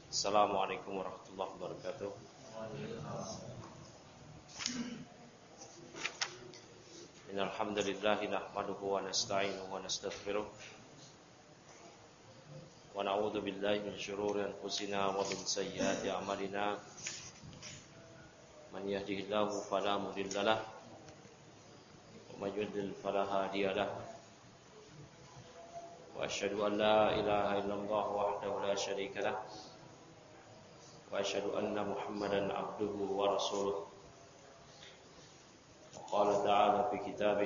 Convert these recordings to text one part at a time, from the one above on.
Assalamualaikum warahmatullahi wabarakatuh. Innal hamdalillah nahmaduhu wa nasta'inuhu wa nastaghfiruh wa na'udzu billahi min shururi anfusina wa min sayyiati a'malina. Man yahdihillahu fala mudhillalah wa may yudlil fala hadiyalah. Wa asyhadu an la ilaha illallah wahdahu la syarika lah. Wa asyhadu anna Muhammadan abduhu wa rasuluh. Qala ta'ala fi kitabih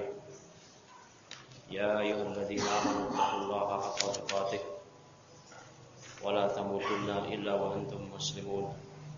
ya ayyuhalladzina amanu taqullaha haqqa tuqatih wa la tamutunna illa wa antum muslimun.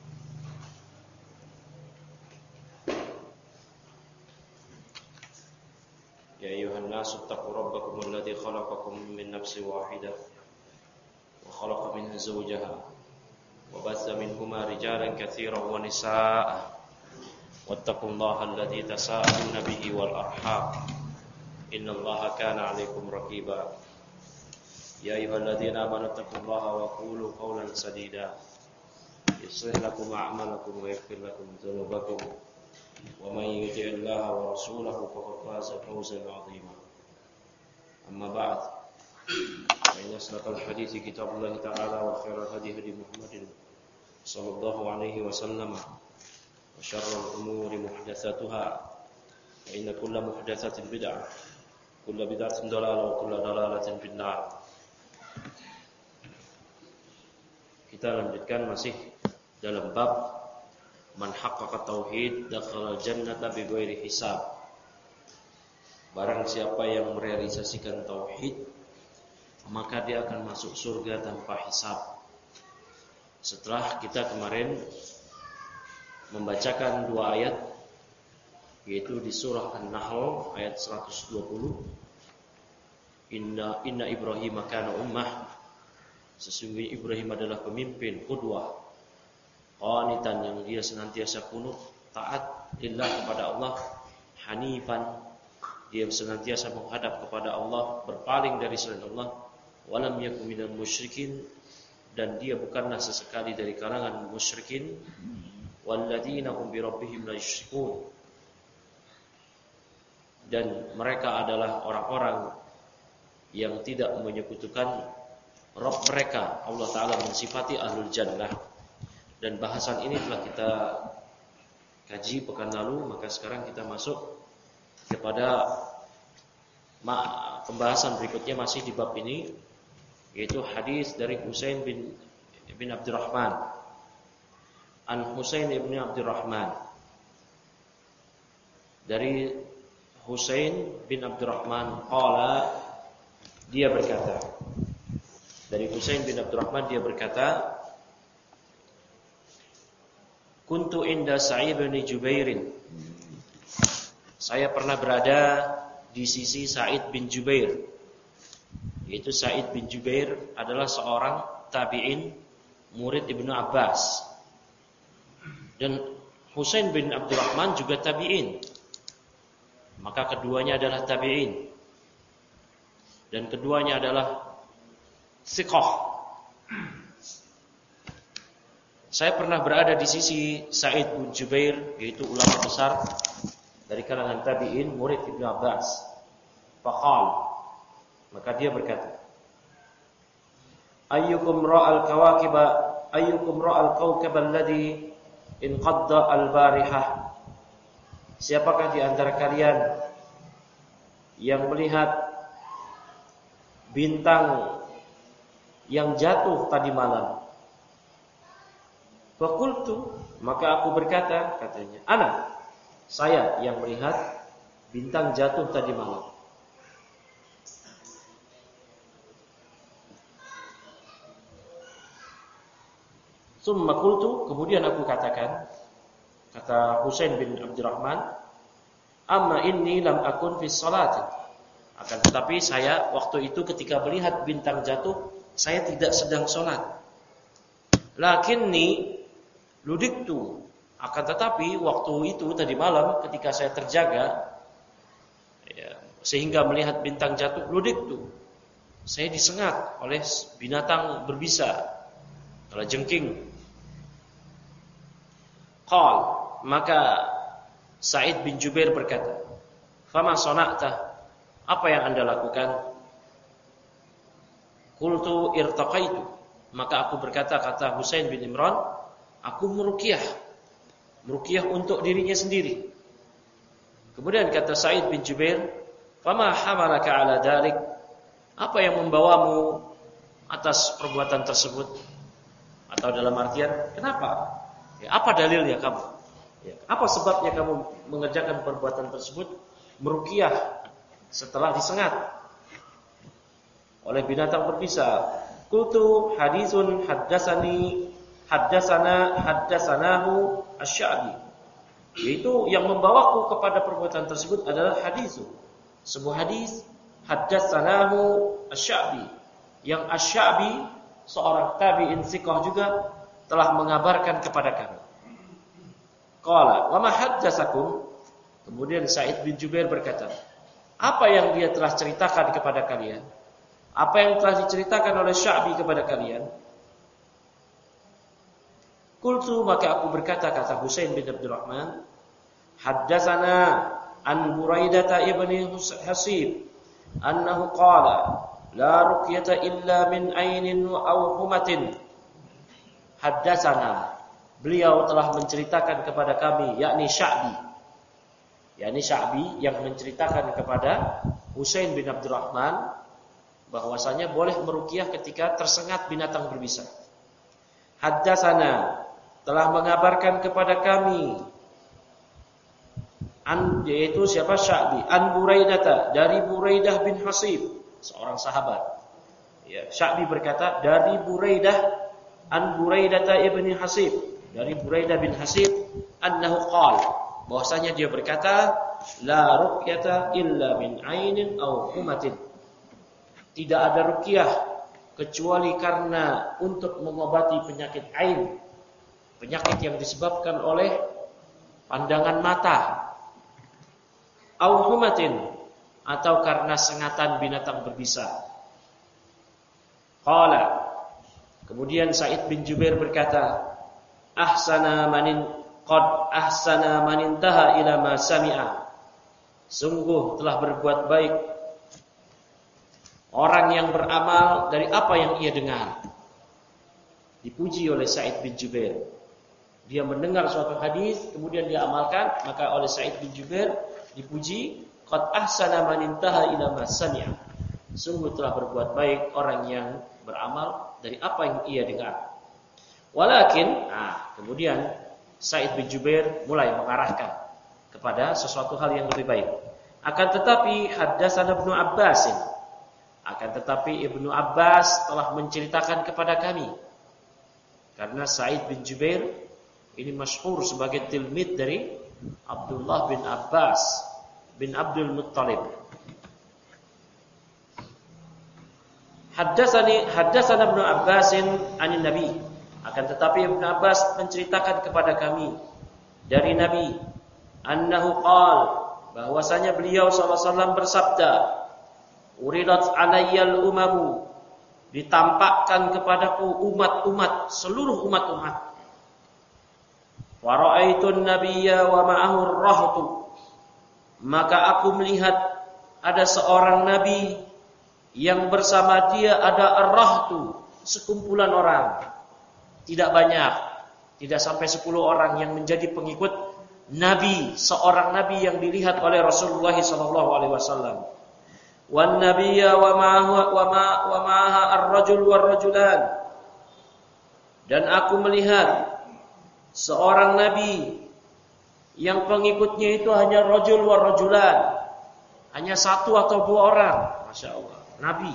Ya ayyuhan nasu taqu rabbakum alladzi khalaqakum min nafsin wahidah wa khalaqa minha zawjaha wa batha minhuma rijalan katsiran wa nisaa'a wattaqullaha alladzi tasaaluna bihi wal arham innallaha kana 'alaikum raqiba. Ya ayyuhalladzina amanu taqullaha wa qulu qawlan sadida yuslih lakum a'malakum wa yaghfir lakum dhunubakum wa may yuti'illaha wa rasulahu faqad faza fawzan 'azima. Amma ba'd, fa inna asdaqal hadithi kitabullah ta'ala wa khairal hadi hadi Muhammadin sallallahu alaihi wasallam wa syarrul umuri muhdatsatuha wa inna kulla muhdatsatin bid'ah kulla bid'atin dhalalah wa kulla dhalalatin finnar. Kita lanjutkan masih dalam bab man haqqaqa tauhid dakhala jannata bighairi hisab. Barang siapa yang merealisasikan tauhid, maka dia akan masuk surga tanpa hisab. Setelah kita kemarin membacakan dua ayat, yaitu di surah An-Nahl ayat 120, Inna Ibrahim kana ummah, sesungguhnya Ibrahim adalah pemimpin qudwah, qanitan, yang dia senantiasa kunut taat lillah kepada Allah, hanifan, dia senantiasa menghadap kepada Allah, berpaling dari selain Allah, walam yakun minal musyrikin, dan dia bukanlah sesekali dari kalangan musyrikin, walladzina hum bi rabbihim la yusyrikun, dan mereka adalah orang-orang yang tidak menyekutukan Rabb mereka. Allah Ta'ala mensifati ahlul jannah, dan bahasan ini telah kita kaji pekan lalu. Maka sekarang kita masuk kepada pembahasan berikutnya masih di bab ini, yaitu hadis dari Husain bin Abdurrahman. An Husain bin Abdurrahman, dari Husain bin Abdurrahman qala, dia berkata, dari Husain bin Abdurrahman dia berkata, kuntu inda Sa'id bin Jubairin, saya pernah berada di sisi Sa'id bin Jubair. Yaitu Sa'id bin Jubair adalah seorang tabi'in, murid Ibnu Abbas. Dan Husain bin Abdurrahman juga tabi'in. Maka keduanya adalah tabi'in, dan keduanya adalah thiqah. Saya pernah berada di sisi Sa'id bin Jubair, yaitu ulama besar dari kalangan tabi'in, murid Ibnu Abbas. Faqal, maka dia berkata, ayyukum ra'al kawkab alladhi inqadda al-barihah, siapakah di antara kalian yang melihat bintang yang jatuh tadi malam? Faqultu, maka aku berkata, katanya, ana, saya yang melihat bintang jatuh tadi malam. Summa qultu, kemudian aku katakan, kata Husain bin Abdurrahman, amma inni lam akun fi salati, akan tetapi saya waktu itu ketika melihat bintang jatuh, saya tidak sedang sholat. Lakinni ludiktu, akan tetapi waktu itu tadi malam ketika saya terjaga, ya, sehingga melihat bintang jatuh, ludiktu, saya disengat oleh binatang berbisa. jengking. Qal, maka Sa'id bin Jubair berkata, "Fama sana'ta?" Apa yang Anda lakukan? Qultu irtaqaitu. Maka aku berkata, kata Husain bin Imran, aku meruqyah untuk dirinya sendiri. Kemudian kata Sa'id bin Jubair, "Fama hamalaka ala dzalik?" Apa yang membawamu atas perbuatan tersebut? Atau dalam artian, kenapa? Ya, apa dalilnya kamu? Ya, apa sebabnya kamu mengerjakan perbuatan tersebut? Meruqyah setelah disengat oleh binatang berbisa. Qultu haditsun haddasanahu asy-Sya'bi. Yaitu yang membawaku kepada perbuatan tersebut adalah hadis. Sebuah hadis haddasanahu asy-Sya'bi. Yang asy-Sya'bi seorang tabi'in thiqah juga telah mengabarkan kepada kami. Qala wa ma haddatsakum? Kemudian Sa'id bin Jubair berkata, apa yang dia telah ceritakan kepada kalian? Apa yang telah diceritakan oleh Sya'bi kepada kalian? Qultu, maka aku berkata, kata Husain bin Abdurrahman, haddatsana an Buraidah ibni Hasib annahu qala la ruqyata illa min ainin aw humatin. Haddatsana, beliau telah menceritakan kepada kami, yakni Sya'bi yang menceritakan kepada Husain bin Abdurrahman bahwasanya boleh meruqyah ketika tersengat binatang berbisa. Haddatsana, telah mengabarkan kepada kami, yaitu siapa? Sya'bi, an Buraidah, dari Buraidah bin Hasib, seorang sahabat. Ya, Sya'bi berkata dari Buraidah, an Buraidah ibni Hasib, dari Buraidah bin Hasib, annahu qala, bahwasanya dia berkata, la ruqyata illa min ainin aw humatin. Tidak ada ruqyah kecuali karena untuk mengobati penyakit ain, penyakit yang disebabkan oleh pandangan mata, aw humatin, atau karena sengatan binatang berbisa. Qala, kemudian Sa'id bin Jubair berkata, ahsana man intaha ila ma sami'a. Sungguh telah berbuat baik orang yang beramal dari apa yang ia dengar. Dipuji oleh Sa'id bin Jubair. Dia mendengar suatu hadis, kemudian dia amalkan, maka oleh Sa'id bin Jubair dipuji, qad ahsana man intaha ila ma sami'a. Sungguh telah berbuat baik orang yang beramal dari apa yang ia dengar. Walakin, kemudian Sa'id bin Jubair mulai mengarahkan kepada sesuatu hal yang lebih baik. Akan tetapi haddatsana Ibnu Abbas, Ibnu Abbas telah menceritakan kepada kami. Karena Sa'id bin Jubair ini masyhur sebagai tilmid dari Abdullah bin Abbas bin Abdul Muttalib. Haddatsana Ibnu Abbasin anin Nabi. Akan tetapi Ibnu Abbas menceritakan kepada kami dari Nabi, annahu qala, bahwasanya beliau sallallahu alaihi wasallam bersabda, uridat alayyal umamu, ditampakkan kepadaku umat-umat, seluruh umat-umat. Wa ra'aitun nabiyya wa ma'ahu ar-rahtu, maka aku melihat ada seorang nabi yang bersama dia ada ar-rahtu, sekumpulan orang. Tidak banyak, tidak sampai 10 orang yang menjadi pengikut nabi, seorang nabi yang dilihat oleh Rasulullah sallallahu alaihi wasallam. Wan nabiyya wa ma'aha ar-rajul war-rajulan, dan aku melihat seorang nabi yang pengikutnya itu hanya rajul war-rajulan, hanya 1 atau 2 orang. Masya Allah, nabi.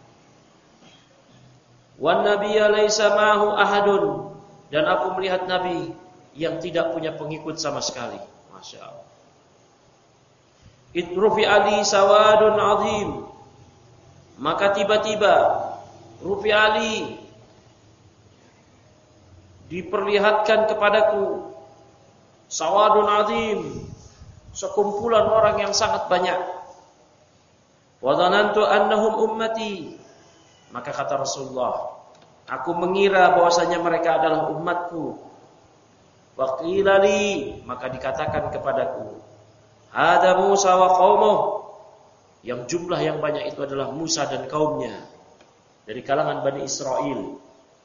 Wan nabiyya laisa ma'ahu ahadun, dan aku melihat nabi yang tidak punya pengikut sama sekali. Masya Allah. Idrufi ali sawadun azim, maka tiba-tiba Rufi Ali diperlihatkan kepadaku sawadun azim, sekumpulan orang yang sangat banyak. Wa dhanantu annahum ummati, maka kata Rasulullah, Aku mengira bahwasanya mereka adalah umatku. Wa qila li, maka dikatakan kepadaku, hada Musa wa qaumuh. Yang jumlah yang banyak itu adalah Musa dan kaumnya dari kalangan Bani Israel.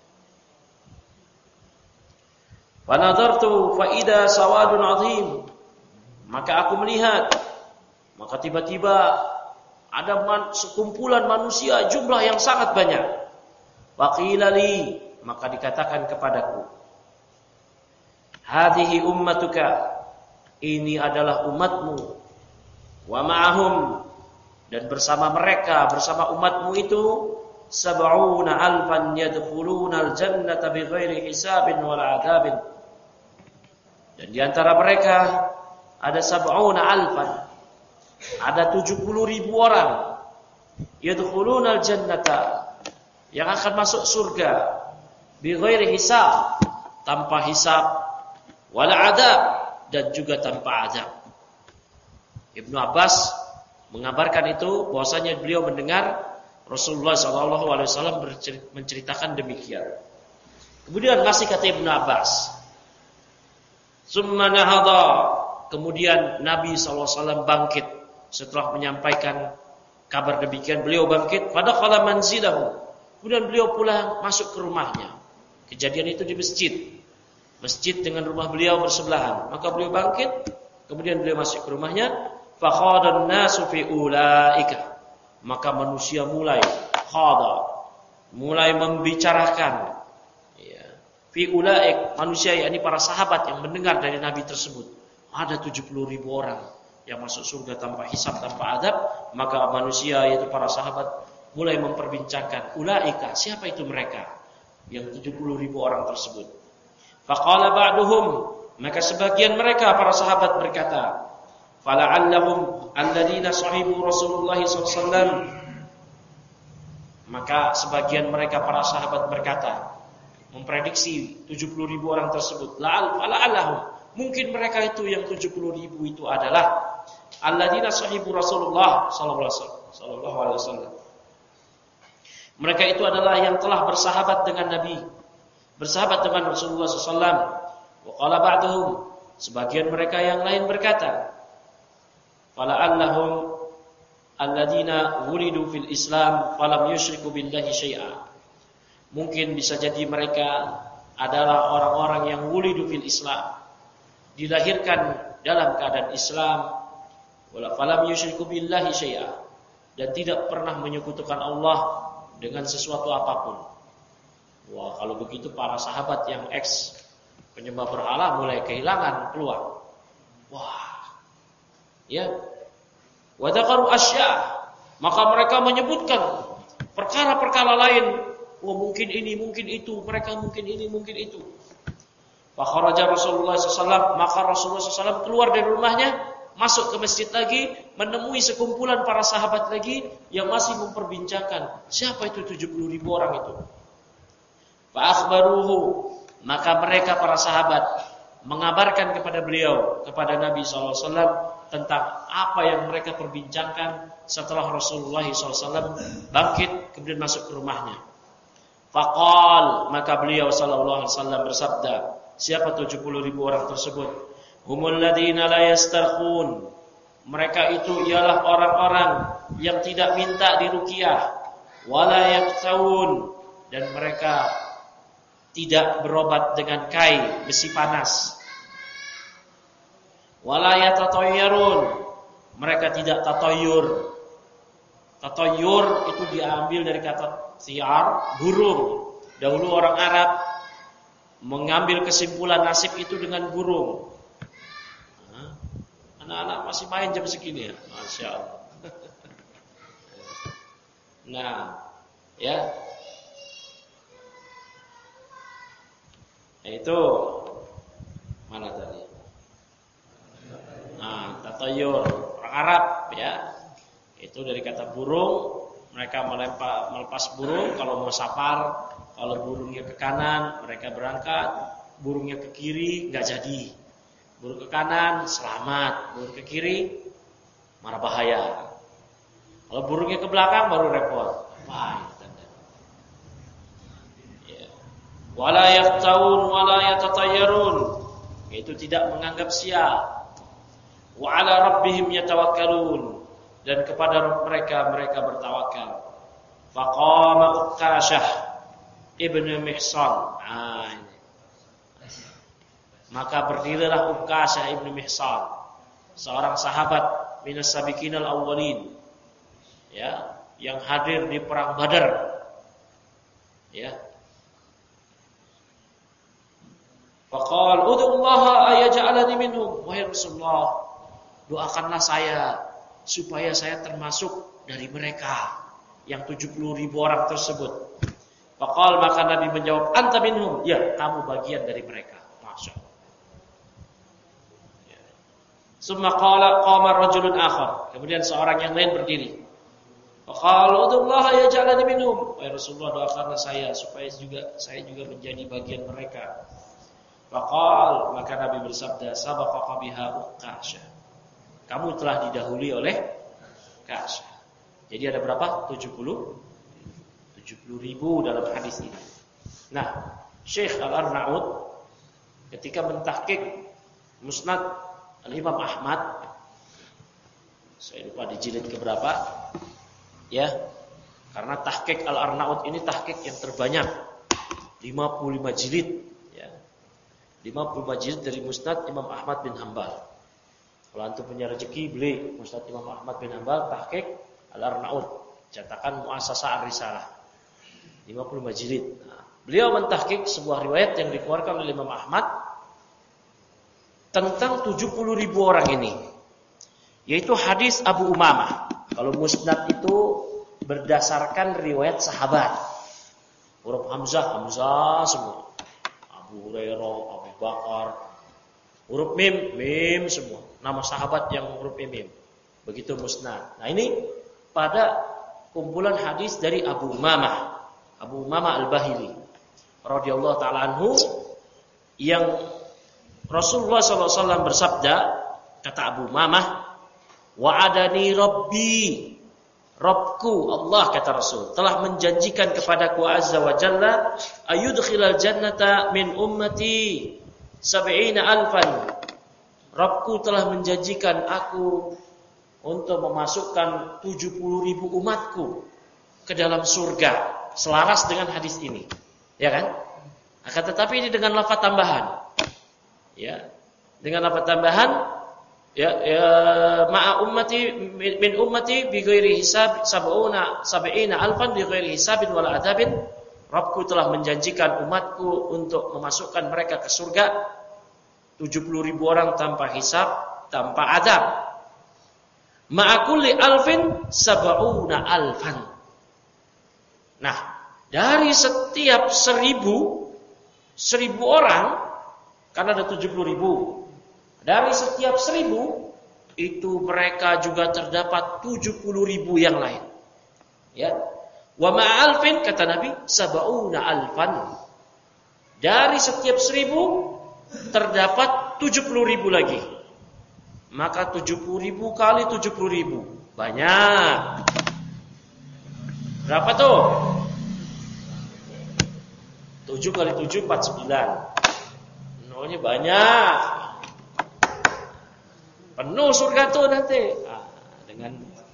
Wa nadartu fa idza sawadun azim. Maka aku melihat, maka tiba-tiba ada sekumpulan manusia jumlah yang sangat banyak. Wa qila li, maka dikatakan kepadaku, hadhihi ummatuka, ini adalah umatmu. Wa ma'ahum, dan bersama mereka, bersama umatmu itu, 70,000 yadkhuluna al-jannata bighairi hisabin wala adabin. Dan di antara mereka ada 70,000, ada 70,000 orang yadkhuluna al-jannata, yang akan masuk surga bighairi hisab, tanpa hisab, wala adab, dan juga tanpa adab. Ibnu Abbas mengabarkan itu, bahwasanya beliau mendengar Rasulullah SAW menceritakan demikian. Kemudian masih kata Ibnu Abbas, summa nahadha, kemudian Nabi SAW bangkit setelah menyampaikan kabar demikian. Beliau bangkit, fadakhala manzilahu, kemudian beliau pulang masuk ke rumahnya. Kejadian itu di masjid dengan rumah beliau bersebelahan. Maka beliau bangkit, kemudian beliau masuk ke rumahnya. Fakhadan nasu fi ulaika, maka manusia mulai membicarakan, ya, fi ulaik, manusia yakni para sahabat yang mendengar dari Nabi tersebut. Ada 70,000 orang yang masuk surga tanpa hisab, tanpa adab. Maka manusia, yaitu para sahabat, mulai memperbincangkan, ulaika, siapa itu mereka yang 70,000 orang tersebut. Faqala ba'duhum, maka sebagian mereka para sahabat berkata, fala'allahum alladzina sahibu Rasulullah SAW. Maka sebagian mereka para sahabat berkata, memprediksi 70,000 orang tersebut, fala'allahum, mungkin mereka itu yang 70,000 itu adalah alladzina sahibu Rasulullah sallallahu alaihi wasallam. Mereka itu adalah yang telah bersahabat dengan Nabi, bersahabat dengan Rasulullah SAW. Wa qala ba'duhum, sebagian mereka yang lain berkata, fala'allahum alladzina wulidu fil Islam falam yusyriku billahi syai'a. Mungkin bisa jadi mereka adalah orang-orang yang wulidu fil Islam, dilahirkan dalam keadaan Islam, wala falam yusyriku billahi syai'a, dan tidak pernah menyekutukan Allah dengan sesuatu apapun. Wah, kalau begitu para sahabat yang penyembah berhala mulai kehilangan peluang. Wah, ya, wadakaru asya, maka mereka menyebutkan perkara-perkara lain. Wah, mungkin ini, mungkin itu, mereka mungkin ini, mungkin itu. Fakharaja Rasulullah SAW, maka Rasulullah SAW keluar dari rumahnya, masuk ke masjid lagi, menemui sekumpulan para sahabat lagi yang masih memperbincangkan siapa itu 70,000 orang itu. Fa akhbaruhu, maka mereka para sahabat mengabarkan kepada beliau, kepada Nabi SAW, tentang apa yang mereka perbincangkan setelah Rasulullah SAW bangkit kemudian masuk ke rumahnya. Faqal, maka beliau SAW bersabda, siapa 70,000 orang tersebut? Humul ladina la yastarkhun, mereka itu ialah orang-orang yang tidak minta diruqyah, wala yaktawun, dan mereka tidak berobat dengan kai besi panas, wala yatatayyarun, mereka tidak tatayyur. Tatayyur itu diambil dari kata siyar, burung. Dahulu orang Arab mengambil kesimpulan nasib itu dengan burung. Anak-anak masih main jam segini ya, Masya Allah. Nah, ya, itu mana tadi? Nah, tatayur orang Arab ya, itu dari kata burung. Mereka melepas burung kalau mau safar. Kalau burungnya ke kanan, mereka berangkat. Burungnya ke kiri, nggak jadi. Burung ke kanan, selamat. Burung ke kiri, marah bahaya. Kalau burungnya ke belakang, baru repot. Wah, ya. wala yakhtaun wala yatatayyarun, yaitu tidak menganggap sial. Wa ala rabbihim yatawakkalun, dan kepada mereka bertawakal. Faqama Uqashah ibnu Mihsan. Maka berdirilah Uqashah ibnu Mihsan, seorang sahabat minas sabiqinal awwalin, ya, yang hadir di perang Badar, ya. Faqala ud'ullaha ayaj'alani minhum, wahai Rasulullah, doakanlah saya supaya saya termasuk dari mereka yang 70.000 orang tersebut. Faqala, maka Nabi menjawab, anta minhum, ya, kamu bagian dari mereka. Masya Allah. Summa qala qama rajulun akhar, kemudian seorang yang lain berdiri. Faqala ud'ullaha yaj'alani minhum, wahai Rasulullah, doakanlah saya supaya saya juga menjadi bagian mereka. Faqala, maka Nabi bersabda, sabaqaka biha Uqashah, kamu telah didahului oleh Uqashah. Jadi ada berapa? 70.000 dalam hadis ini. Nah, Syekh Al-Arnaud ketika mentahqiq Musnad Al-Imam Ahmad, saya lupa di jilid keberapa, ya, karena tahqiq Al-Arnaud ini tahqiq yang terbanyak, 55 jilid, ya, 55 jilid dari Musnad Imam Ahmad bin Hanbal. Kalau antum punya rezeki beli Musnad Imam Ahmad bin Hanbal tahqiq Al-Arnaud, cetakan Muassasah Ar-Risalah, 55 jilid. Nah, beliau mentahqiq sebuah riwayat yang dikeluarkan oleh Imam Ahmad tentang 70.000 orang ini, yaitu hadis Abu Umamah. Kalau musnad itu berdasarkan riwayat sahabat, huruf Hamzah semua, Abu Hurairah, Abu Bakar, huruf mim semua, nama sahabat yang huruf mim, begitu musnad. Nah, ini pada kumpulan hadis dari Abu Umamah Al-Bahili radhiyallahu ta'ala anhu, yang Rasulullah SAW bersabda, kata Abu Umamah, wa'adani Rabbi, Rabbku Allah, kata Rasul, telah menjanjikan kepadaku azza wa jalla, ayudkhilal jannata min ummati 70,000. Rabbku telah menjanjikan aku untuk memasukkan 70.000 umatku ke dalam surga, selaras dengan hadis ini, ya kan? Akan tetapi ini dengan lafaz tambahan, ya, dengan lafaz tambahan, ya, ma'a ummati min ummati bi ghairi hisab 70,000 bi ghairi hisabin wala adabin. Rabbku telah menjanjikan umatku untuk memasukkan mereka ke surga 70.000 orang tanpa hisab, tanpa adab. Ma'a kulli alfin 70,000. Nah, dari setiap 1.000 orang, karena ada 70.000, dari setiap 1.000 itu mereka juga terdapat 70.000 yang lain. Ya, wa ma'alfin, kata Nabi, 70,000. Dari setiap 1.000 terdapat 70.000 lagi. Maka 70.000 kali 70.000 banyak. Berapa tuh? 7 kali 7 49. Nolnya banyak. Penuh surga tuh nanti. Dengan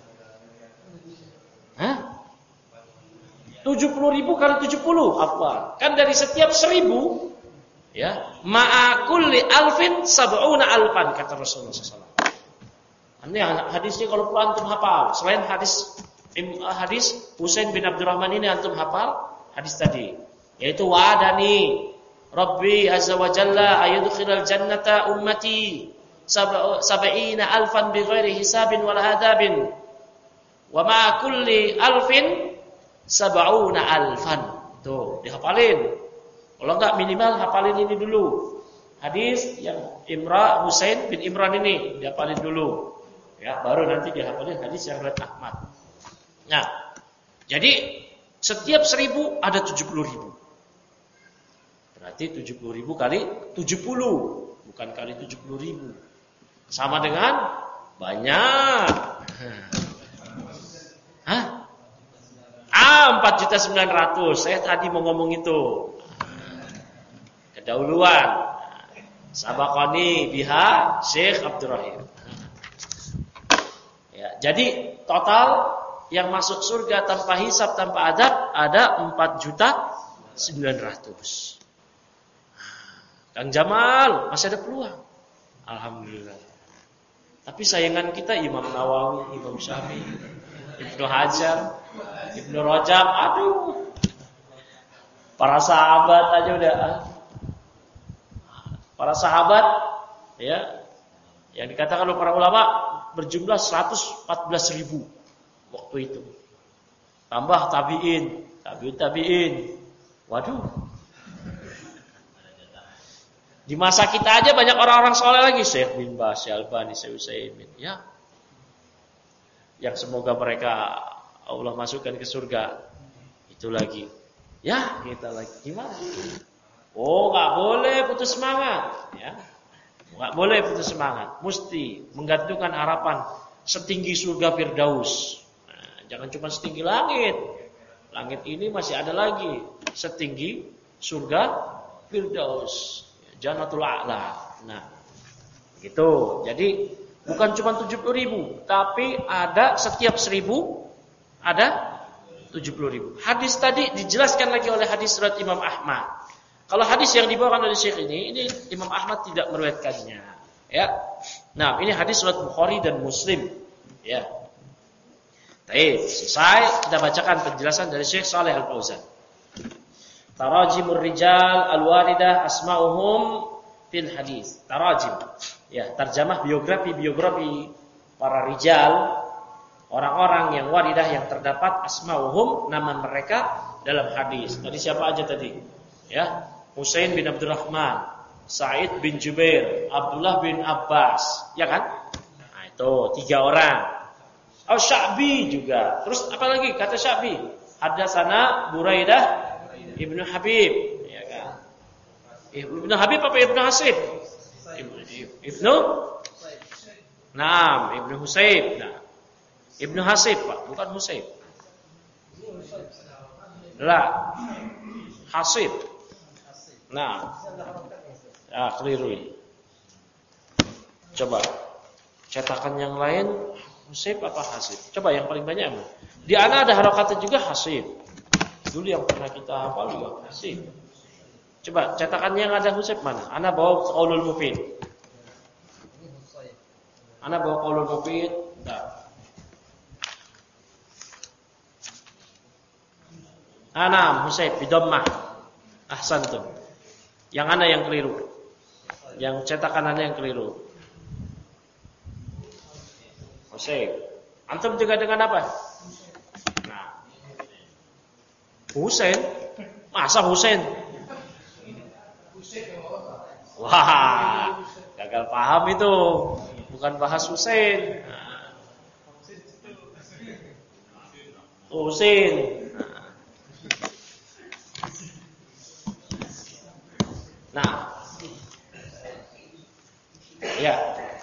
70.000 kali 70 apa? Kan dari setiap 1.000, ya, ma'a kulli alfin 70,000, kata Rasulullah SAW. Ini hadisnya kalau perlu antum hafal. Selain hadis Husain bin Abdurrahman ini antum hafal hadis tadi, yaitu wa'adani Rabbi azza wa jalla ayudkhilal jannata ummati 70,000 bighairi hisabin wala adabin wa ma kulli alfin 70,000. Tuh, dihafalin. Kalau enggak minimal hafalin ini dulu. Hadis yang Husain bin Imran ini dihafalin dulu. Ya, baru nanti dihafalin hadis yang riwayat Ahmad. Nah, jadi setiap 1.000 ada 70.000. Berarti 70.000 kali 70, bukan kali 70.000. Sama dengan banyak. 4.900.000. Saya tadi mau ngomong itu. kedahuluan. Sabaqani biha Syekh Abdul Rahim. Ya, jadi total yang masuk surga tanpa hisab, tanpa adab ada 4.900.000. Kang Jamal masih ada peluang. Alhamdulillah. Tapi sayangan kita Imam Nawawi, Imam Syafi'i, Ibnu Hajar, Ibnu Rajab, aduh. Para sahabat aja udah. Para sahabat ya, yang dikatakan oleh para ulama berjumlah 114.000 waktu itu. Tambah tabi'in, tabi'in. Waduh. Di masa kita aja banyak orang-orang soleh lagi, Syekh bin Baz, Syekh Albani, Syekh Utsaimin, ya. Yang semoga mereka Allah masukkan ke surga. Itu lagi. Ya, kita lagi gimana? Oh, enggak boleh putus semangat, ya. Enggak boleh putus semangat. Mesti menggantungkan harapan setinggi surga Firdaus. Nah, jangan cuma setinggi langit. Langit ini masih ada lagi setinggi surga Firdaus. Jannatul A'la. Nah, gitu. Jadi bukan cuma 70.000, tapi ada setiap 1.000 ada 70.000. Hadis tadi dijelaskan lagi oleh hadis riwayat Imam Ahmad. Kalau hadis yang dibawakan oleh Syekh ini Imam Ahmad tidak meriwayatkannya. Ya. Nah, ini hadis riwayat Bukhari dan Muslim. Ya. Baik, selesai kita bacakan penjelasan dari Syekh Shalih Al-Fauzan. Tarajimur rijal al-waridah asma'uhum fil hadis. Tarajim. Ya, terjemah biografi para rijal, orang-orang yang waridah yang terdapat asma'uhum, nama mereka dalam hadis. Tadi siapa aja tadi? Ya, Husain bin Abdurrahman, Sa'id bin Jubair, Abdullah bin Abbas, ya kan? Nah, itu 3 orang. Sya'bi juga. Terus apa lagi kata Sya'bi? Hadatsana Buraidah Ibnu Habib, ya kan? Ibnu Habib apa Ibnu Hasib? Ibnu Naam, Ibnu Husayb. Nah, Ibnu Hasib, Pak, bukan Husayb. La. Hasib. Nah. Ah, keliru ini. Coba cetakan yang lain Husayb apa Hasib? Coba yang paling banyak mana? Di ana ada harokatnya juga Hasib. Dulu yang pernah kita hafal juga Hasib. Coba cetakan yang ada Husayb mana? Ana bawa Qaulul Mufid. Ana bawa Qaulul Mufid. Nah. Ana Husayb bidammah. Ahsantum. Yang ana yang keliru. Yang cetakan ana yang keliru. Husayb. Antum juga dengan apa? Nah. Husain. Masa Husain? Wah, gagal paham itu. Bukan bahas Husain. Husain. Nah. Ya.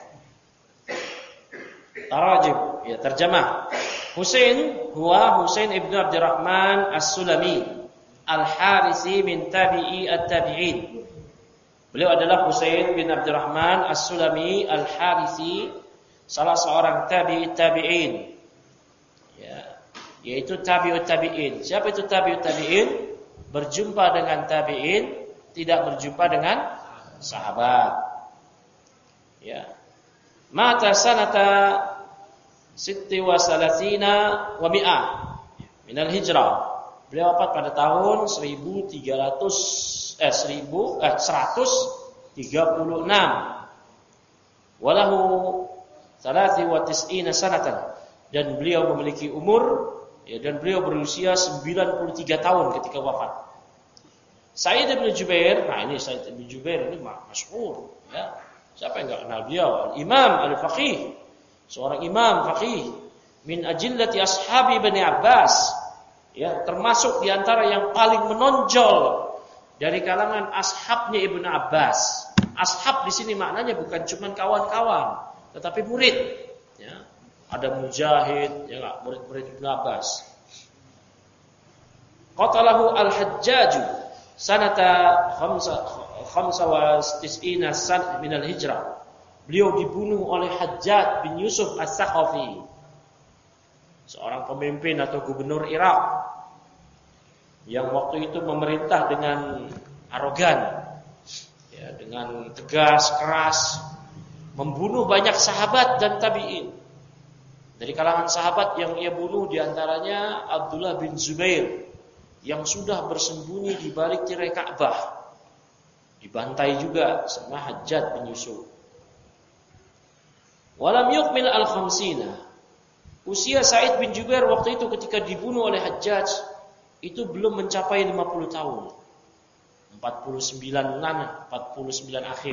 Tarajim, ya terjemah. Husain huwa Husain ibnu Abdurrahman As-Sulami Al-Harisi min tabi'i at-tabi'in. Beliau adalah Husain bin Abdurrahman As-Sulami Al-Harisi, salah seorang tabi'i tabi'in. Ya, yaitu tabi'ut tabi'in. Siapa itu tabi'ut tabi'in? Berjumpa dengan tabi'in, tidak berjumpa dengan sahabat. Ya. Mata sanata Sitti wa Salasina wa Mi'ah minal hijrah. Beliau wafat pada tahun 136. Walahu 93 sanatan, dan beliau memiliki umur, ya, dan beliau berusia 93 tahun ketika wafat. Sa'id bin Jubair, nah ini Sa'id bin Jubair ini masyhur, ya. Siapa yang enggak kenal beliau? Al-Imam Al-Faqih, seorang imam faqih min ajillati ashabi Ibnu Abbas, ya, termasuk di antara yang paling menonjol dari kalangan ashabnya Ibnu Abbas. Ashab di sini maknanya bukan cuma kawan-kawan, tetapi murid, ya. Ada Mujahid, ya enggak, murid-murid Ibnu Abbas. Qatalahu al-Hajjaj sanata 95 sanah minal hijrah. Beliau dibunuh oleh Hajjaj bin Yusuf As-Sakhafi, seorang pemimpin atau gubernur Irak yang waktu itu memerintah dengan arogan, ya, dengan tegas, keras, membunuh banyak sahabat dan tabi'in. Dari kalangan sahabat yang ia bunuh diantaranya Abdullah bin Zubair yang sudah bersembunyi di balik tirai Ka'bah. Dibantai juga sama Hajjaj bin Yusuf. Walam yukmil al-khamsina. Usia Sa'id bin Jubair waktu itu ketika dibunuh oleh Hajjaj itu belum mencapai 50 tahun. 49 akhir.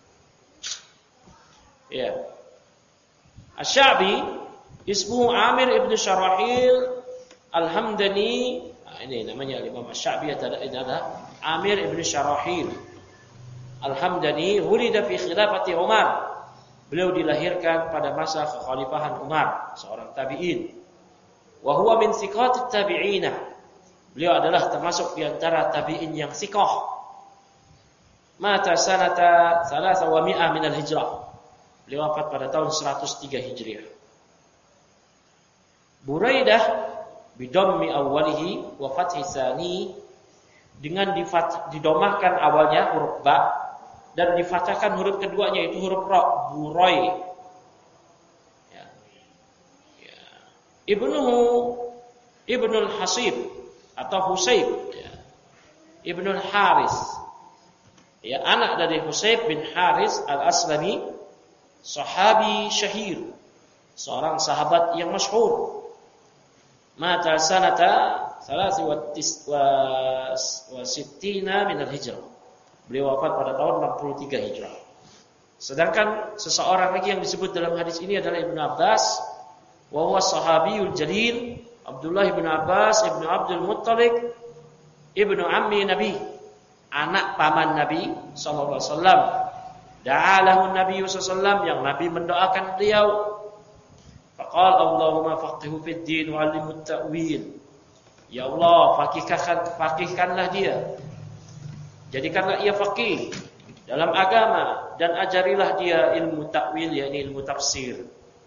Ya. Asy-Sya'bi ismuhu Amir ibn Syarahil Al-Hamdani. Ini namanya Imam Asy-Sya'bi adalah Amir ibn Syarahil Al-Hamdani, wulida fi khilafati Umar. Beliau dilahirkan pada masa kekhalifahan Umar, seorang tabi'in. Wa huwa min thiqatit tabi'ina. Beliau adalah termasuk di antara tabi'in yang thiqah. Mata sanata 300 min al-hijrah. Beliau wafat pada tahun 103 Hijriah. Buraidah bidammi awwalihi wa fathi tsani, dengan didomahkan awalnya huruf ba dan difathahkan huruf keduanya itu huruf ra, Burai. Ya. Ya. Ibnul Hasib atau Husayb, ya. Ibnul Haris. Ya, anak dari Husayb bin Haris Al-Aslami, sahabi syahir, seorang sahabat yang masyhur. Mata sanata 63 min al-hijrah. Beliau wafat pada tahun 63 Hijrah. Sedangkan seseorang lagi yang disebut dalam hadis ini adalah Ibnu Abbas, wa huwa sahabiyul jalil, Abdullah bin Abbas ibnu Abdul Muttalib ibnu ammi Nabi, anak paman Nabi sallallahu alaihi wasallam. Da'alahu Nabi sallallahu alaihi wasallam, yang Nabi mendoakan beliau. Faqala Allahumma faqihhu fid din wa 'allimhu at-ta'wil. Ya Allah, faqihkanlah dia. Jadikanlah ia faqih dalam agama dan ajarilah dia ilmu ta'wil, yakni ilmu tafsir.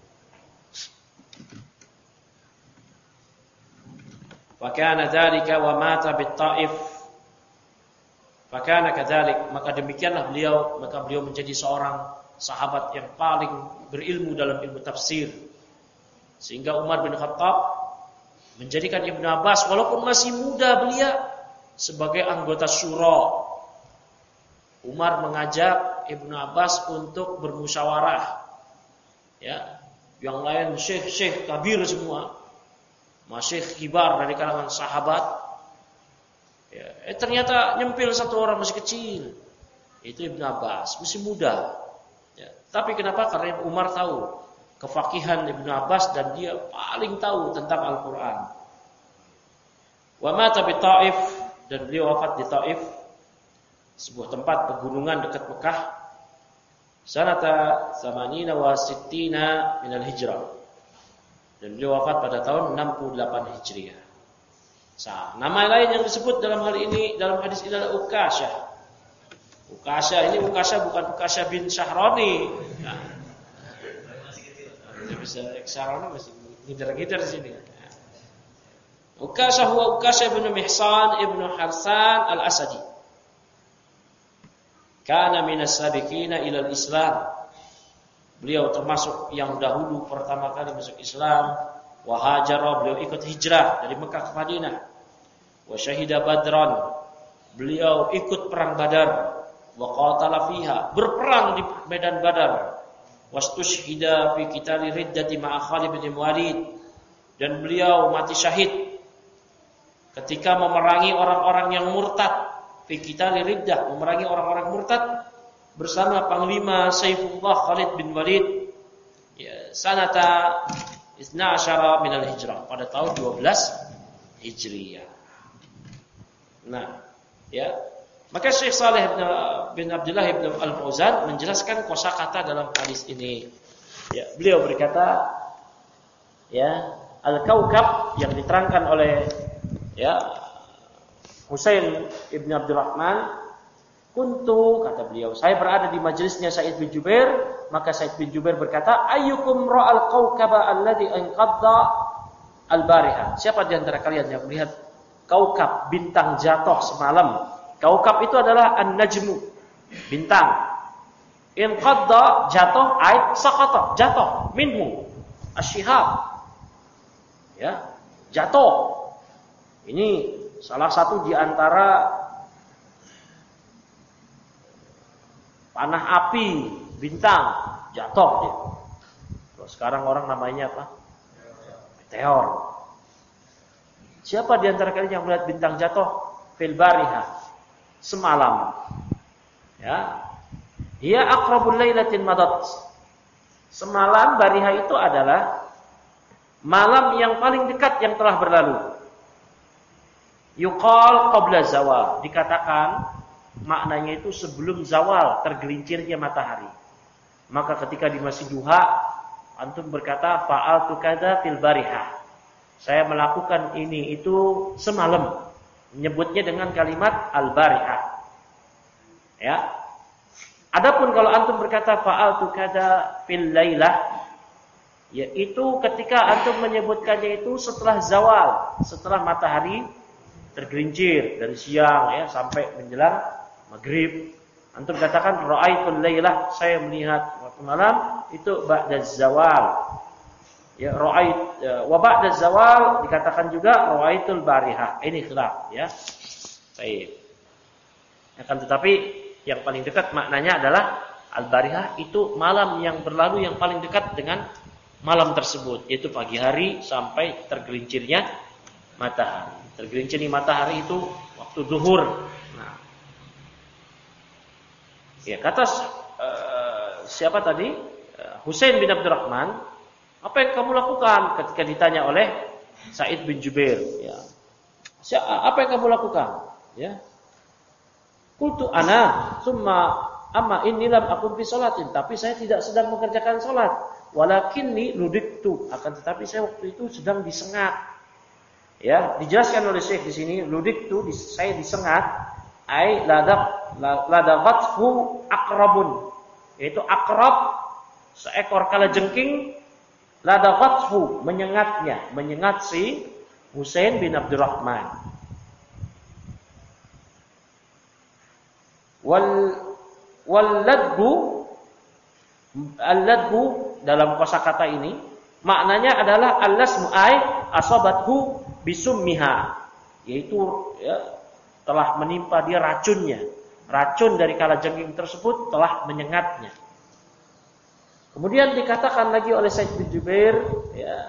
Fa kana dzalika wa mata bit-Taif. Fa kana kadzalik, maka demikianlah beliau, maka beliau menjadi seorang sahabat yang paling berilmu dalam ilmu tafsir. Sehingga Umar bin Khattab menjadikan Ibnu Abbas walaupun masih muda belia sebagai anggota syura. Umar mengajak Ibnu Abbas untuk bermusyawarah. Ya, yang lain syekh kabir semua, masih kibar dari kalangan sahabat. Ya, ternyata nyempil satu orang masih kecil. Itu Ibnu Abbas, masih muda. Ya, tapi kenapa? Karena Umar tahu kefakihan Ibnu Abbas dan dia paling tahu tentang Al-Qur'an. Wa mata bi Taif, dan beliau wafat di Taif, sebuah tempat pegunungan dekat Mekah, sanata 60 wa 60 min al-hijrah, dan beliau wafat pada tahun 68 Hijriah. Nama lain yang disebut dalam hal ini, dalam hadis ini adalah Ukasyah. Ukasyah ini bukan Ukasyah bin Syahrani. Nah, bisa Syahrani masih gitar-gitar di sini. Ukasyah huwa Ukasyah bin Mihsan ibnu Harsan al-Asadi. Kana minas sabiqina ilal Islam. Beliau termasuk yang dahulu pertama kali masuk Islam. Wa hajara, beliau ikut hijrah dari Mekah ke Madinah. Wa syahida Badran, beliau ikut perang Badar. Wa qatala fiha, berperang di medan Badar. Wastushhida fi qitali riddati ma'a Khalid bin Walid, dan beliau mati syahid ketika memerangi orang-orang yang murtad. Fi qitali riddah, memerangi orang-orang murtad bersama panglima Saifullah Khalid bin Walid, ya, sanata 12 min al-hijrah, pada tahun 12 Hijriah. Nah, ya, maka Syekh Saleh bin Abdullah bin Al-Fauzan menjelaskan kosakata dalam hadis ini. Ya, beliau berkata, ya, al-kaukab yang diterangkan oleh, ya, Husain ibn Abdurrahman kata beliau, saya berada di majelisnya Sa'id bin Jubair, maka Sa'id bin Jubair berkata, ayyukum ra'al qawkaba alladhi anqadda al-bariha. Siapa di antara kalian yang melihat kaukab, bintang jatuh semalam? Kaukab itu adalah an-najmu, bintang. Inqadda, jatuh, ait saqata, jatuh, minhu asyihab. Ya, jatuh. Ini salah satu di antara panah api, bintang, jatuh dia. Kalau sekarang orang namanya apa? Meteor. Siapa di antara kalian yang melihat bintang jatuh? Fil bariha, semalam. Ya. Hiya aqrabul lailatin madat. Semalam bariha itu adalah malam yang paling dekat yang telah berlalu. Yuqal qabla zawal, dikatakan maknanya itu sebelum zawal, tergelincirnya matahari. Maka ketika di masjid duha, antum berkata fa'altu kadza fil barihah. Saya melakukan ini itu semalam. Menyebutnya dengan kalimat al-barihah. Ya. Adapun kalau antum berkata fa'altu kadza fil lailah, yaitu ketika antum menyebutkannya itu setelah zawal, setelah matahari tergelincir dari siang ya sampai menjelang maghrib. Antum katakan ra'aitul lailah, saya melihat waktu malam itu ba'da zawal. Ya ra'ait wa ba'da zawal dikatakan juga ra'aitul barihah. Ini khilaf ya. Baik. Akan tetapi yang paling dekat maknanya adalah al-barihah itu malam yang berlalu yang paling dekat dengan malam tersebut, yaitu pagi hari sampai tergelincirnya matahari. Tergelincirnya matahari itu waktu zuhur. Nah, ya kata siapa tadi? Husain bin Abdurrahman, apa yang kamu lakukan ketika ditanya oleh Sa'id bin Jubair? Ya. Apa yang kamu lakukan? Ya. Qultu ana, summa amma inni lam akun fi sholatin, tapi saya tidak sedang mengerjakan salat. Walakinni ludiktu, akan tetapi saya waktu itu sedang disengat. Ya, dijelaskan oleh Syekh di sini, ludiktu, saya disengat, ai ladaghathu aqrabun, yaitu aqrab, seekor kalajengking, ladaghathu, menyengat si Husain bin Abdurrahman. Al-ladbu dalam kosakata ini maknanya adalah al-lasmu ay asabathu bisummiha, yaitu ya, telah menimpa dia racunnya. Racun dari kalajengking tersebut telah menyengatnya. Kemudian dikatakan lagi oleh Sa'id bin Jubair, ya,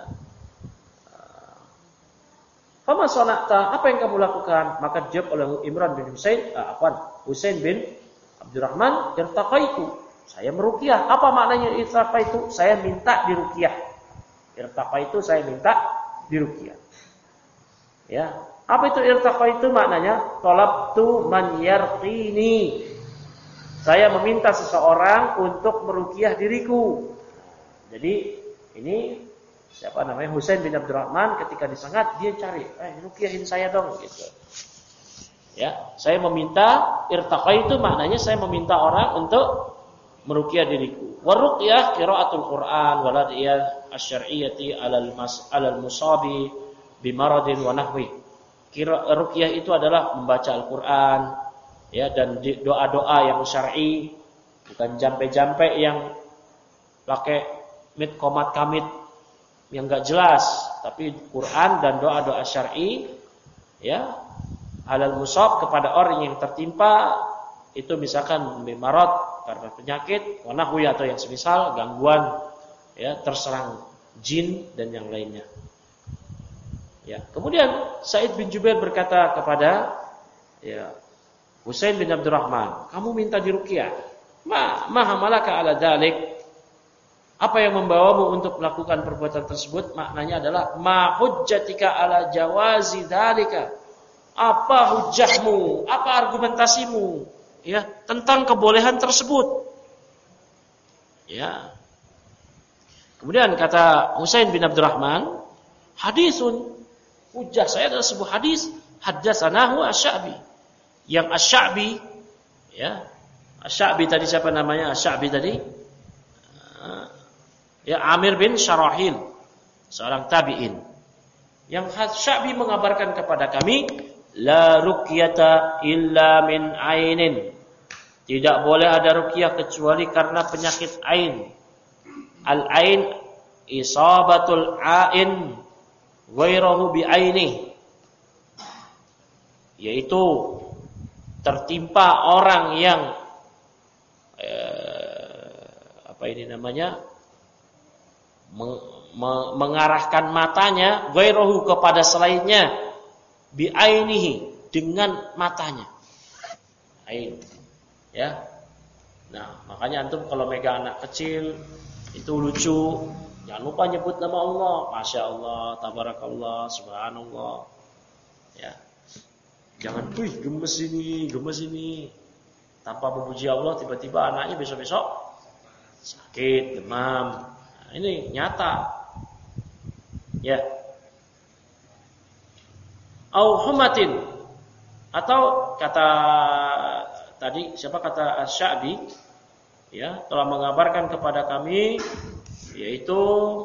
"Fama sana'ta, apa yang kamu lakukan?" Maka dijawab oleh Imran bin Husain bin Abdurrahman, "Irtaqaitu." Saya meruqyah. Apa maknanya irtaqaitu? Saya minta diruqyah. Irtaqaitu, saya minta diruqyah. Ya, apa itu irtaqaitu maknanya? Talabtu man yarqini. Saya meminta seseorang untuk meruqyah diriku. Jadi ini siapa namanya? Husain bin Abdurrahman ketika disengat dia cari, ruqyahin saya dong gitu. Ya, saya meminta, irtaqaitu maknanya saya meminta orang untuk meruqyah diriku. Wa ruqyah qiraatul Qur'an wal adiyah asy-syar'iyyati 'alal musabi bi maradin wa nahwi. Ruqyah itu adalah membaca Al-Qur'an ya, dan doa-doa yang syar'i, bukan jampe-jampe yang pakai komat kamit yang enggak jelas, tapi Quran dan doa-doa syar'i ya, alal musab, kepada orang yang tertimpa itu misalkan bimarad, karena penyakit, wa nahwi, atau yang semisal gangguan ya, terserang jin dan yang lainnya. Ya, kemudian Sa'id bin Jubair berkata kepada ya Husain bin Abdurrahman, "Kamu minta diruqyah. Ma hamalaka ala dzalik?" Apa yang membawamu untuk melakukan perbuatan tersebut? Maknanya adalah ma hujjatika ala jawazi dzalika. Apa hujjahmu? Apa argumentasimu ya tentang kebolehan tersebut? Ya. Kemudian kata Husain bin Abdurrahman, hadisun, hujjah saya adalah sebuah hadis, haddatsanahu asy-Sya'bi. Yang asy-Sya'bi Ya. Asy-Sya'bi tadi siapa namanya? Asy-Sya'bi tadi? Ya, Amir bin Syarahil, seorang tabi'in. Yang Sya'bi mengabarkan kepada kami, la ruqyata illa min ainin. Tidak boleh ada ruqyah kecuali karena penyakit ain. Al-ain isabatul ain ghairahu bi ainih. Yaitu tertimpa orang yang mengarahkan matanya ghairahu kepada selainnya bi ainihi dengan matanya. Ain. Ya. Nah, makanya antum kalau megang anak kecil itu lucu, jangan lupa nyebut nama Allah. Masya Allah, tabarakallah, subhanallah. Ya. Jangan, gemes ini. Tanpa memuji Allah, tiba-tiba anaknya besok-besok sakit, demam. Nah, ini nyata. Ya. Au humatin, atau kata tadi siapa kata Asy-Sya'bi, ya, telah mengabarkan kepada kami, yaitu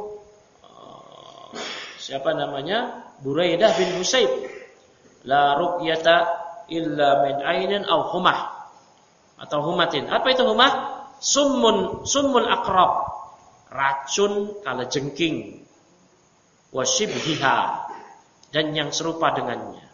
siapa namanya? Buraidah bin Husayb. La ruqyata illa min ainin aw humah, atau humatin. Apa itu humah? Summul aqrab, racun kalajengking. Wa shibhiha, dan yang serupa dengannya.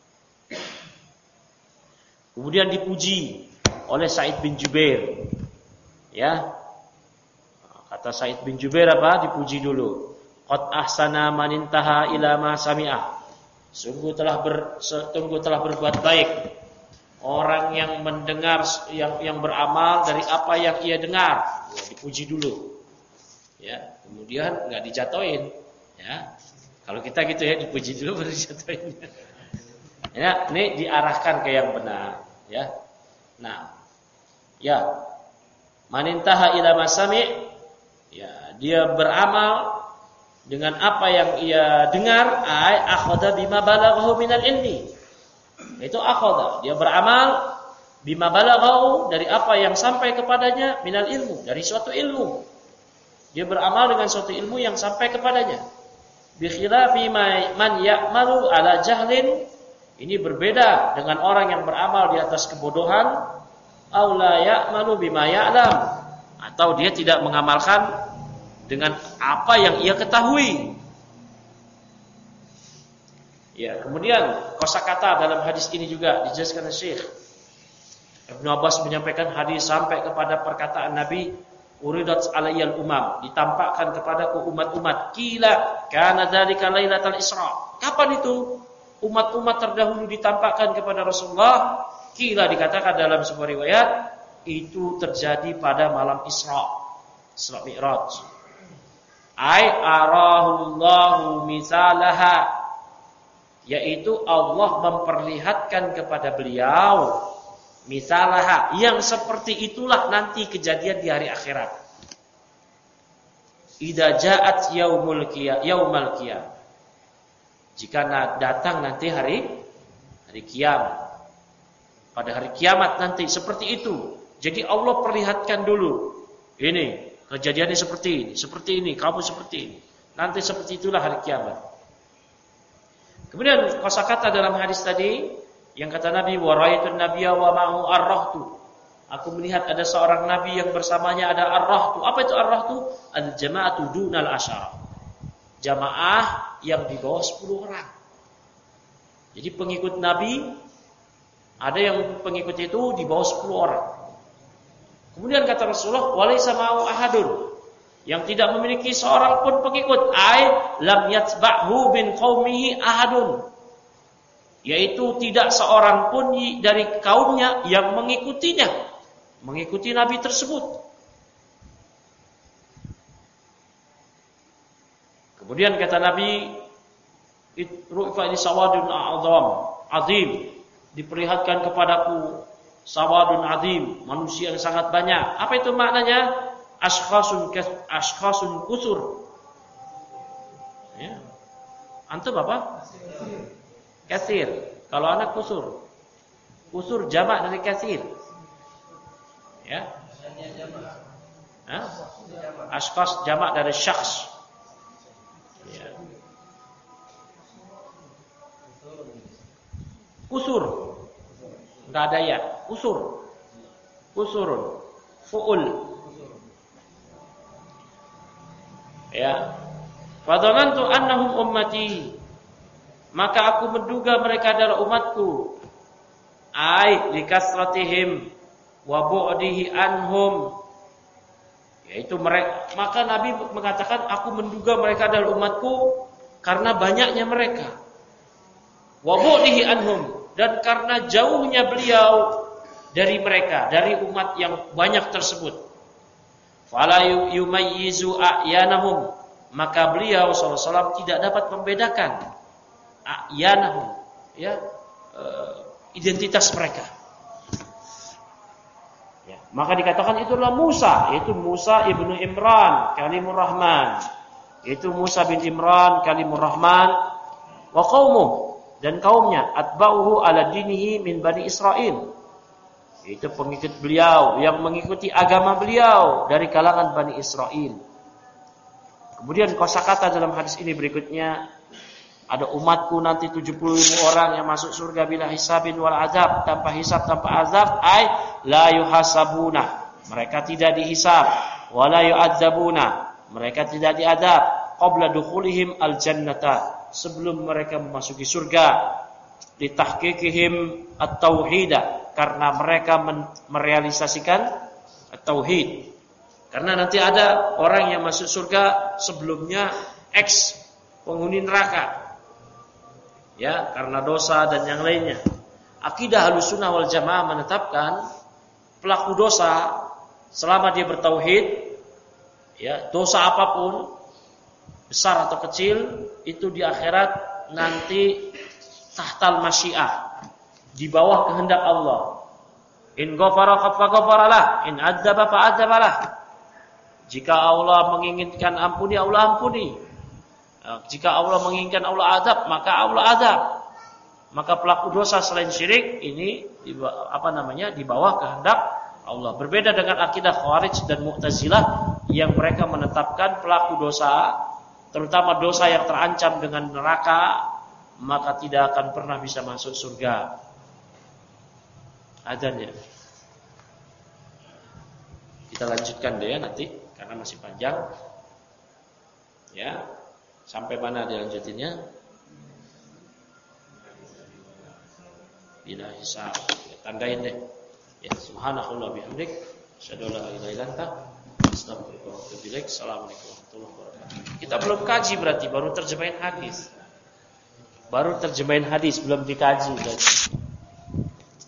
Kemudian dipuji oleh Sa'id bin Jubair. Ya. Kata Sa'id bin Jubair apa? Dipuji dulu. Qad ahsana man intaha ila ma sami'ah. Sungguh telah berbuat baik orang yang mendengar, yang beramal dari apa yang ia dengar. Ya, dipuji dulu. Ya, kemudian enggak dijatuhin. Ya. Kalau kita gitu ya, dipuji dulu baru dijatuhin. Ya, ini diarahkan ke yang benar, ya. Nah, ya. Man intaha ila masami', ya, dia beramal dengan apa yang ia dengar, ay akhadha bima balaghahu minal ilmi. Itu akhadha, dia beramal bima balaghahu, dari apa yang sampai kepadanya minal ilmu, dari suatu ilmu. Dia beramal dengan suatu ilmu yang sampai kepadanya. Bi khilafi man ya'malu ala jahlin. Ini berbeda dengan orang yang beramal di atas kebodohan, aw la ya'malu bima ya'lam, atau dia tidak mengamalkan dengan apa yang ia ketahui. Ya, kemudian kosakata dalam hadis ini juga dijelaskan oleh Syekh Ibnu Abbas, menyampaikan hadis sampai kepada perkataan Nabi, uridat alayyal umam, ditampakkan kepadaku umat-umat. Qila kana dzalika lailatul Isra. Kapan itu umat-umat terdahulu ditampakkan kepada Rasulullah? Qila, dikatakan dalam sebuah riwayat, itu terjadi pada malam Isra Mi'raj. Ai arahullahu misalaha, yaitu Allah memperlihatkan kepada beliau misalaha, yang seperti itulah nanti kejadian di hari akhirat. Idza ja'at yaumal qiyamah, jika datang nanti hari kiamat. Pada hari kiamat nanti seperti itu. Jadi Allah perlihatkan dulu, ini kejadiannya seperti ini, kamu seperti ini. Nanti seperti itulah hari kiamat. Kemudian kosakata dalam hadis tadi yang kata Nabi, wa ra'aitun nabiyya wa ma'hu ar-rahtu. Aku melihat ada seorang nabi yang bersamanya ada ar-rahtu. Apa itu ar-rahtu? Al-jama'atu dunal asyara. Jamaah yang di bawah 10 orang. Jadi pengikut Nabi, ada yang pengikut itu di bawah 10 orang. Kemudian kata Rasulullah, walaysa ma'u ahadun, yang tidak memiliki seorang pun pengikut, ai lam yatba'hu bin qaumihi ahadun, yaitu tidak seorang pun dari kaumnya yang mengikutinya, mengikuti Nabi tersebut. Kemudian kata Nabi, ru'fa li sawadun azim, diperlihatkan kepadaku sawadun azim, manusia yang sangat banyak. Apa itu maknanya? Ashkhasun kusur. Ya. Antum apa? Kasir. Kalau anak kusur. Kusur jamak dari kasir. Ya. Ashkhas jamak dari syakhs. Ya. Usur. Enggak ada ya. Usur. Usurun. Fu'ul. Ya. Fadhanantu annahum ummati. Maka aku menduga mereka adalah umatku. Ai likasratihim wa bu'dihi anhum. Yaitu mereka. Maka Nabi mengatakan aku menduga mereka adalah umatku karena banyaknya mereka. Wa bu'dihi anhum, dan karena jauhnya beliau dari mereka, dari umat yang banyak tersebut. Fala yumayyizu a'yanahum, maka beliau SAW tidak dapat membedakan a'yanahum, ya, identitas mereka. Ya, maka dikatakan itulah Musa, yaitu Musa ibnu Imran kalimur Rahman, yaitu Musa bin Imran kalimur Rahman, wa qaumuh, dan kaumnya, atba'uhu ala dinihi min Bani Israel, yaitu pengikut beliau yang mengikuti agama beliau dari kalangan Bani Israel. Kemudian kosakata dalam hadis ini berikutnya, ada umatku nanti 70.000 orang yang masuk surga bila hisabin wal azab, tanpa hisab tanpa azab, ay la yuhasabuna, mereka tidak dihisab, wala yu'adzabuna, mereka tidak diadab, qabla dukhulihim al jannata, sebelum mereka memasuki surga, litahqiqihim at-tauhida, karena mereka merealisasikan at-tauhid. Karena nanti ada orang yang masuk surga sebelumnya ex penghuni neraka. Ya, karena dosa dan yang lainnya. Akidah Ahlussunnah wal Jamaah menetapkan pelaku dosa selama dia bertauhid, ya, dosa apapun, besar atau kecil, itu di akhirat nanti tahtal masyiah, di bawah kehendak Allah. In ghafara fa ghafaralah, in adzaba fa adzabalah. Jika Allah menginginkan ampuni, Allah ampuni. Jika Allah menginginkan Allah azab, maka Allah azab. Maka pelaku dosa selain syirik ini di bawah kehendak Allah. Berbeda dengan akidah Khawarij dan Mu'tazilah yang mereka menetapkan pelaku dosa, terutama dosa yang terancam dengan neraka, maka tidak akan pernah bisa masuk surga. Adzan ya. Kita lanjutkan deh ya nanti karena masih panjang. Ya. Sampai mana dilanjutinnya? Bila hisab. Ya, tandain deh. Ya, subhanakallah bihamdik, asyhadu an la ilaha illa anta, astaghfiruka wa atubu ilaik. Assalamualaikum warahmatullahi wabarakatuh. Kita belum kaji berarti, baru terjemahin hadis. Belum dikaji berarti.